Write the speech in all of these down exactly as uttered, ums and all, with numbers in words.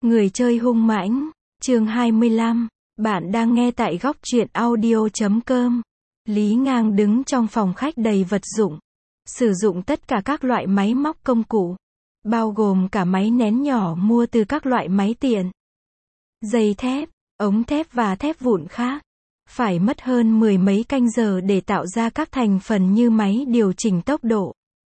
Người chơi hung mãnh, chương hai mươi lăm, bạn đang nghe tại góc truyện audio chấm com. Lý Ngang đứng trong phòng khách đầy vật dụng, sử dụng tất cả các loại máy móc công cụ, bao gồm cả máy nén nhỏ mua từ các loại máy tiện, dây thép, ống thép và thép vụn khác. Phải mất hơn mười mấy canh giờ để tạo ra các thành phần như máy điều chỉnh tốc độ,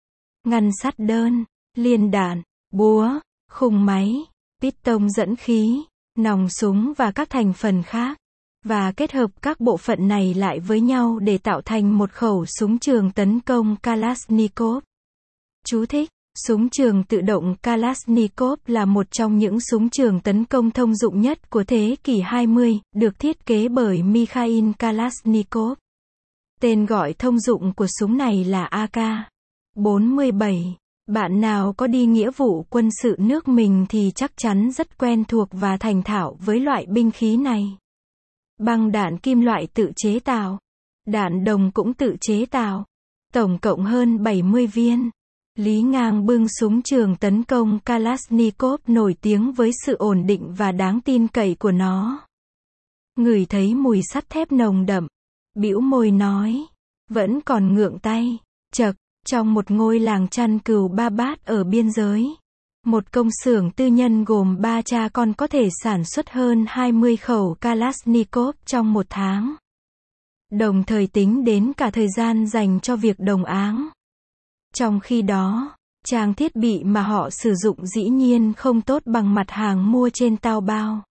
ngăn sắt đơn, liên đạn, búa, khung máy, piston dẫn khí, nòng súng và các thành phần khác, và kết hợp các bộ phận này lại với nhau để tạo thành một khẩu súng trường tấn công Kalashnikov. Chú thích: Súng trường tự động Kalashnikov là một trong những súng trường tấn công thông dụng nhất của thế kỷ hai mươi, được thiết kế bởi Mikhail Kalashnikov. Tên gọi thông dụng của súng này là A K bốn mươi bảy. Bạn nào có đi nghĩa vụ quân sự nước mình thì chắc chắn rất quen thuộc và thành thạo với loại binh khí này. Băng đạn kim loại tự chế tạo, đạn đồng cũng tự chế tạo, tổng cộng hơn bảy mươi viên. Lý Ngang bưng súng trường tấn công Kalashnikov nổi tiếng với sự ổn định và đáng tin cậy của nó. Ngửi thấy mùi sắt thép nồng đậm, bĩu môi nói, vẫn còn ngượng tay. Chậc, trong một ngôi làng chăn cừu Ba Bát ở biên giới, một công xưởng tư nhân gồm ba cha con có thể sản xuất hơn hai mươi khẩu Kalashnikov trong một tháng. Đồng thời tính đến cả thời gian dành cho việc đồng áng. Trong khi đó, trang thiết bị mà họ sử dụng dĩ nhiên không tốt bằng mặt hàng mua trên Taobao.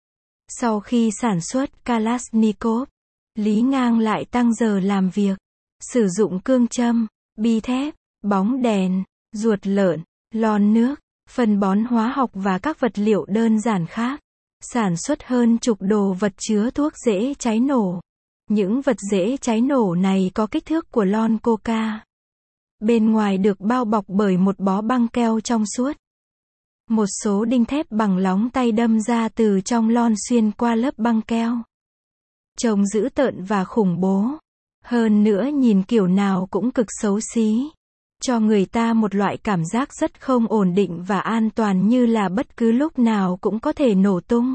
Sau khi sản xuất Kalashnikov, Lý Ngang lại tăng giờ làm việc, sử dụng cương châm, bi thép, bóng đèn, ruột lợn, lon nước, phân bón hóa học và các vật liệu đơn giản khác, sản xuất hơn chục đồ vật chứa thuốc dễ cháy nổ. Những vật dễ cháy nổ này có kích thước của lon Coca. Bên ngoài được bao bọc bởi một bó băng keo trong suốt. Một số đinh thép bằng lóng tay đâm ra từ trong lon xuyên qua lớp băng keo. Trông dữ tợn và khủng bố. Hơn nữa nhìn kiểu nào cũng cực xấu xí. Cho người ta một loại cảm giác rất không ổn định và an toàn, như là bất cứ lúc nào cũng có thể nổ tung.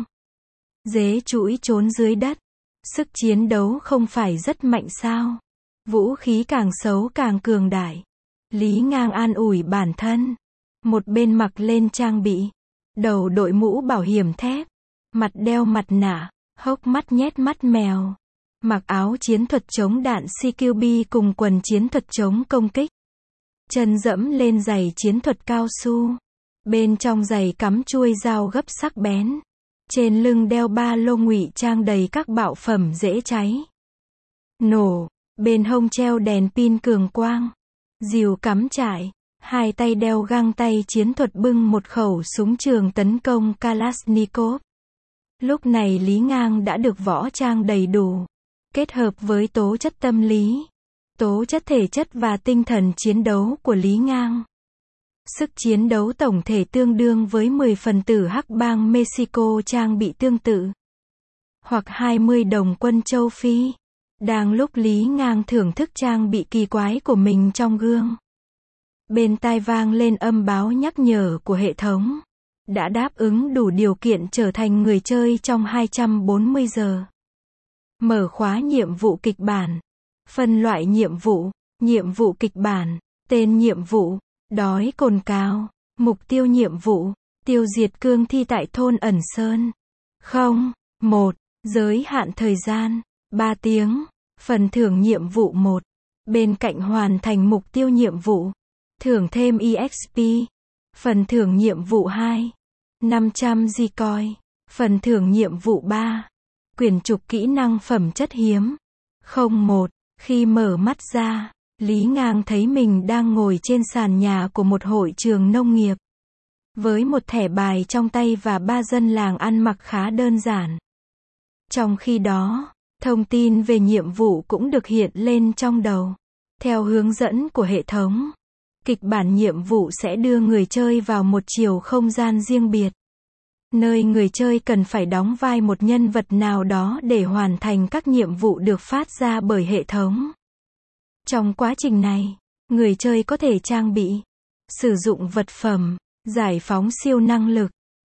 Dế trũi trốn dưới đất. Sức chiến đấu không phải rất mạnh sao? Vũ khí càng xấu càng cường đại. Lý Ngang an ủi bản thân. Một bên mặc lên trang bị, đầu đội mũ bảo hiểm thép, mặt đeo mặt nạ, hốc mắt nhét mắt mèo, mặc áo chiến thuật chống đạn xê quy bê cùng quần chiến thuật chống công kích. Chân dẫm lên giày chiến thuật cao su. Bên trong giày cắm chuôi dao gấp sắc bén. Trên lưng đeo ba lô ngụy trang đầy các bạo phẩm dễ cháy, nổ. Bên hông treo đèn pin cường quang, rìu cắm trại. Hai tay đeo găng tay chiến thuật bưng một khẩu súng trường tấn công Kalashnikov. Lúc này Lý Ngang đã được võ trang đầy đủ, kết hợp với tố chất tâm lý, tố chất thể chất và tinh thần chiến đấu của Lý Ngang. Sức chiến đấu tổng thể tương đương với mười phần tử hắc bang Mexico trang bị tương tự, hoặc hai mươi đồng quân châu Phi. Đang lúc Lý Ngang thưởng thức trang bị kỳ quái của mình trong gương, bên tai vang lên âm báo nhắc nhở của hệ thống. Đã đáp ứng đủ điều kiện trở thành người chơi trong hai trăm bốn mươi giờ. Mở khóa nhiệm vụ kịch bản. Phân loại nhiệm vụ. Nhiệm vụ kịch bản. Tên nhiệm vụ: đói cồn cào. Mục tiêu nhiệm vụ: tiêu diệt cương thi tại thôn Ẩn Sơn. không một Giới hạn thời gian: ba tiếng. Phần thưởng nhiệm vụ một. Bên cạnh hoàn thành mục tiêu nhiệm vụ, thưởng thêm e ích pê. Phần thưởng nhiệm vụ hai. năm trăm G-coin. Phần thưởng nhiệm vụ ba. Quyển trục kỹ năng phẩm chất hiếm. không một Khi mở mắt ra, Lý Ngang thấy mình đang ngồi trên sàn nhà của một hội trường nông nghiệp, với một thẻ bài trong tay và ba dân làng ăn mặc khá đơn giản. Trong khi đó, thông tin về nhiệm vụ cũng được hiện lên trong đầu. Theo hướng dẫn của hệ thống, kịch bản nhiệm vụ sẽ đưa người chơi vào một chiều không gian riêng biệt, nơi người chơi cần phải đóng vai một nhân vật nào đó để hoàn thành các nhiệm vụ được phát ra bởi hệ thống. Trong quá trình này, người chơi có thể trang bị, sử dụng vật phẩm, giải phóng siêu năng lực,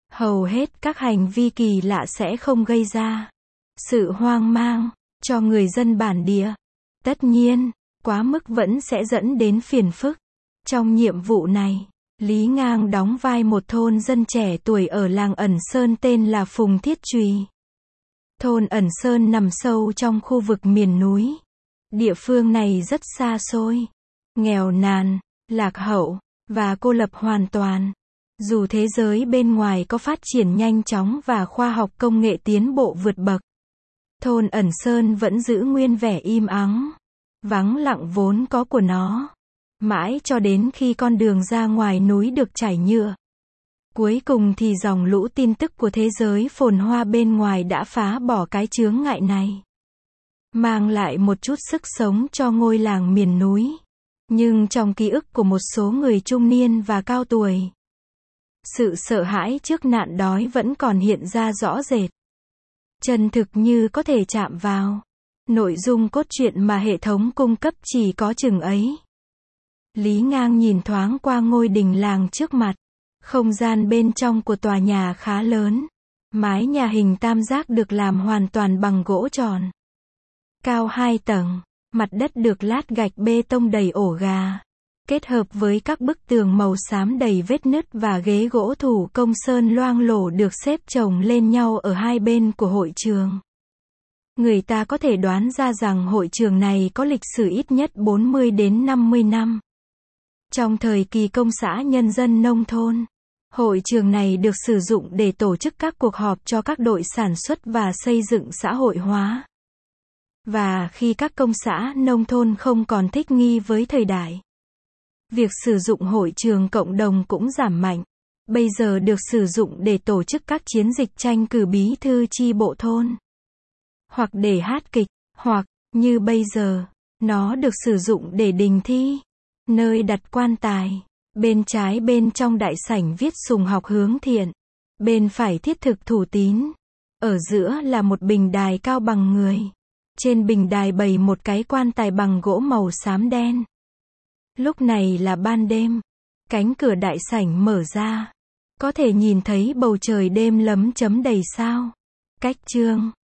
Hầu hết các hành vi kỳ lạ sẽ không gây ra sự hoang mang cho người dân bản địa. Tất nhiên, quá mức vẫn sẽ dẫn đến phiền phức. Trong nhiệm vụ này, Lý Ngang đóng vai một thôn dân trẻ tuổi ở làng Ẩn Sơn tên là Phùng Thiết Trùy. Thôn Ẩn Sơn nằm sâu trong khu vực miền núi. Địa phương này rất xa xôi, nghèo nàn, lạc hậu, và cô lập hoàn toàn. Dù thế giới bên ngoài có phát triển nhanh chóng và khoa học công nghệ tiến bộ vượt bậc, thôn Ẩn Sơn vẫn giữ nguyên vẻ im ắng, vắng lặng vốn có của nó. Mãi cho đến khi con đường ra ngoài núi được trải nhựa. Cuối cùng thì dòng lũ tin tức của thế giới phồn hoa bên ngoài đã phá bỏ cái chướng ngại này. Mang lại một chút sức sống cho ngôi làng miền núi. Nhưng trong ký ức của một số người trung niên và cao tuổi, sự sợ hãi trước nạn đói vẫn còn hiện ra rõ rệt. Chân thực như có thể chạm vào. Nội dung cốt truyện mà hệ thống cung cấp chỉ có chừng ấy. Lý Ngang nhìn thoáng qua ngôi đình làng trước mặt. Không gian bên trong của tòa nhà khá lớn. Mái nhà hình tam giác được làm hoàn toàn bằng gỗ tròn. Cao hai tầng. Mặt đất được lát gạch bê tông đầy ổ gà. Kết hợp với các bức tường màu xám đầy vết nứt và ghế gỗ thủ công sơn loang lổ được xếp chồng lên nhau ở hai bên của hội trường. Người ta có thể đoán ra rằng hội trường này có lịch sử ít nhất bốn mươi đến năm mươi năm. Trong thời kỳ công xã nhân dân nông thôn, hội trường này được sử dụng để tổ chức các cuộc họp cho các đội sản xuất và xây dựng xã hội hóa. Và khi các công xã nông thôn không còn thích nghi với thời đại, việc sử dụng hội trường cộng đồng cũng giảm mạnh. Bây giờ được sử dụng để tổ chức các chiến dịch tranh cử bí thư chi bộ thôn. Hoặc để hát kịch, hoặc, như bây giờ, nó được sử dụng để đình thi, nơi đặt quan tài. Bên trái bên trong đại sảnh viết Sùng học hướng thiện. Bên phải thiết thực thủ tín. Ở giữa là một bình đài cao bằng người. Trên bình đài bày một cái quan tài bằng gỗ màu xám đen. Lúc này là ban đêm. Cánh cửa đại sảnh mở ra. Có thể nhìn thấy bầu trời đêm lấm chấm đầy sao. Cách chương